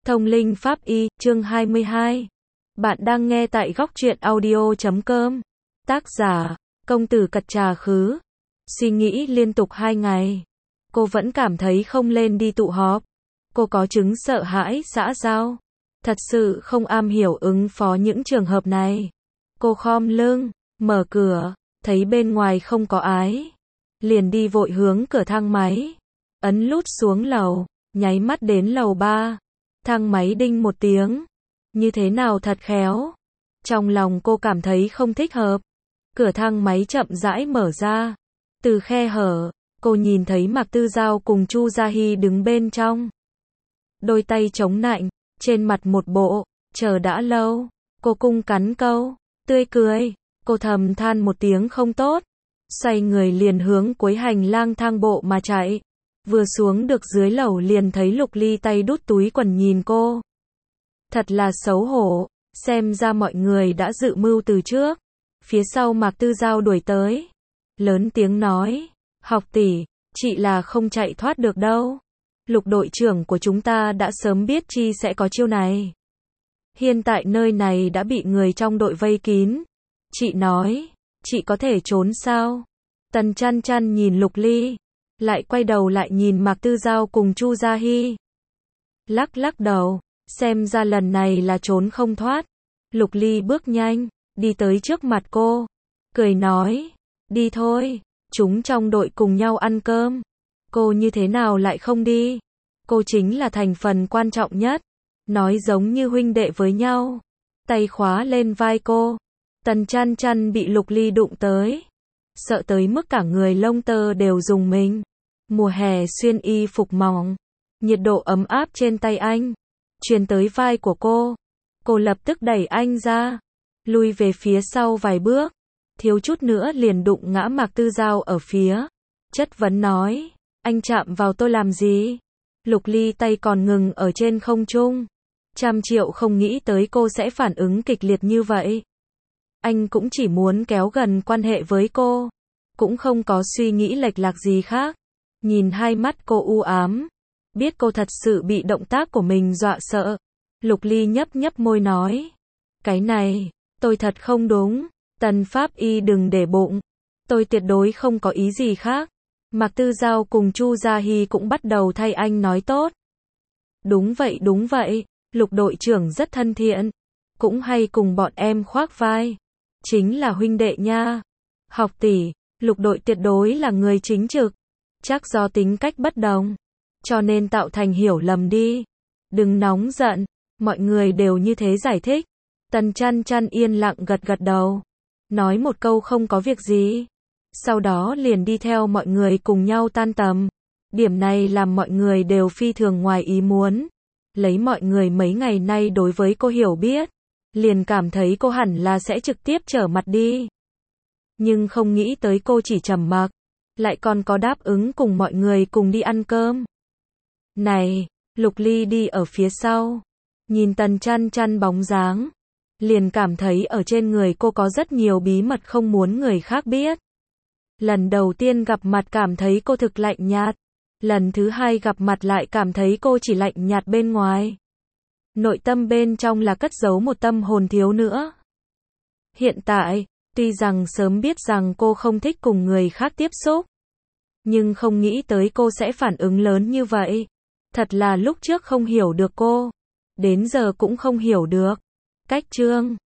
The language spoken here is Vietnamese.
Thông linh pháp y, chương 22. Bạn đang nghe tại góc truyện audio.com. Tác giả, công tử Cật Trà Khứ. Suy nghĩ liên tục 2 ngày. Cô vẫn cảm thấy không lên đi tụ họp. Cô có chứng sợ hãi xã giao. Thật sự không am hiểu ứng phó những trường hợp này. Cô khom lưng, mở cửa, thấy bên ngoài không có ai. Liền đi vội hướng cửa thang máy. Ấn nút xuống lầu, nháy mắt đến lầu 3. Thang máy đinh một tiếng. Như thế nào thật khéo. Trong lòng cô cảm thấy không thích hợp. Cửa thang máy chậm rãi mở ra. Từ khe hở, cô nhìn thấy Mạc Tư Giao cùng Chu Gia Hy đứng bên trong. Đôi tay chống nạnh, trên mặt một bộ, chờ đã lâu. Cô cung cắn câu, tươi cười. Cô thầm than một tiếng không tốt. Xoay người liền hướng cuối hành lang thang bộ mà chạy. Vừa xuống được dưới lầu liền thấy Lục Ly tay đút túi quần nhìn cô. Thật là xấu hổ, xem ra mọi người đã dự mưu từ trước. Phía sau Mạc Tư Giao đuổi tới. Lớn tiếng nói, học tỷ, chị là không chạy thoát được đâu. Lục đội trưởng của chúng ta đã sớm biết chi sẽ có chiêu này. Hiện tại nơi này đã bị người trong đội vây kín. Chị nói, chị có thể trốn sao? Tần Chăn Chăn nhìn Lục Ly. Lại quay đầu lại nhìn Mạc Tư Giao cùng Chu Gia Hy. Lắc đầu, xem ra lần này là trốn không thoát. Lục Ly bước nhanh, đi tới trước mặt cô. Cười nói, đi thôi, chúng trong đội cùng nhau ăn cơm. Cô như thế nào lại không đi? Cô chính là thành phần quan trọng nhất. Nói giống như huynh đệ với nhau. Tay khóa lên vai cô. Tần Chăn Chăn bị Lục Ly đụng tới. Sợ tới mức cả người lông tơ đều rùng mình. Mùa hè xuyên y phục mỏng. Nhiệt độ ấm áp trên tay anh. Truyền tới vai của cô. Cô lập tức đẩy anh ra. Lui về phía sau vài bước. Thiếu chút nữa liền đụng ngã Mạc Tư Giao ở phía. Chất vấn nói. Anh chạm vào tôi làm gì? Lục Ly tay còn ngừng ở trên không trung. 100.000.000 không nghĩ tới cô sẽ phản ứng kịch liệt như vậy. Anh cũng chỉ muốn kéo gần quan hệ với cô. Cũng không có suy nghĩ lệch lạc gì khác. Nhìn hai mắt cô u ám. Biết cô thật sự bị động tác của mình dọa sợ. Lục Ly nhấp môi nói. Cái này, tôi thật không đúng. Tần Pháp Y đừng để bụng. Tôi tuyệt đối không có ý gì khác. Mạc Tư Giao cùng Chu Gia Hy cũng bắt đầu thay anh nói tốt. Đúng vậy. Lục đội trưởng rất thân thiện. Cũng hay cùng bọn em khoác vai. Chính là huynh đệ nha. Học tỷ, Lục đội tuyệt đối là người chính trực. Chắc do tính cách bất đồng. Cho nên tạo thành hiểu lầm đi. Đừng nóng giận. Mọi người đều như thế giải thích. Tần Chăn Chăn yên lặng gật đầu. Nói một câu không có việc gì. Sau đó liền đi theo mọi người cùng nhau tan tầm. Điểm này làm mọi người đều phi thường ngoài ý muốn. Lấy mọi người mấy ngày nay đối với cô hiểu biết. Liền cảm thấy cô hẳn là sẽ trực tiếp trở mặt đi. Nhưng không nghĩ tới cô chỉ trầm mặc. Lại còn có đáp ứng cùng mọi người cùng đi ăn cơm. Này, Lục Ly đi ở phía sau. Nhìn Tần Chăn Chăn bóng dáng. Liền cảm thấy ở trên người cô có rất nhiều bí mật không muốn người khác biết. Lần đầu tiên gặp mặt cảm thấy cô thực lạnh nhạt. Lần thứ hai gặp mặt lại cảm thấy cô chỉ lạnh nhạt bên ngoài. Nội tâm bên trong là cất giấu một tâm hồn thiếu nữa. Hiện tại, tuy rằng sớm biết rằng cô không thích cùng người khác tiếp xúc. Nhưng không nghĩ tới cô sẽ phản ứng lớn như vậy. Thật là lúc trước không hiểu được cô. Đến giờ cũng không hiểu được. Cách chương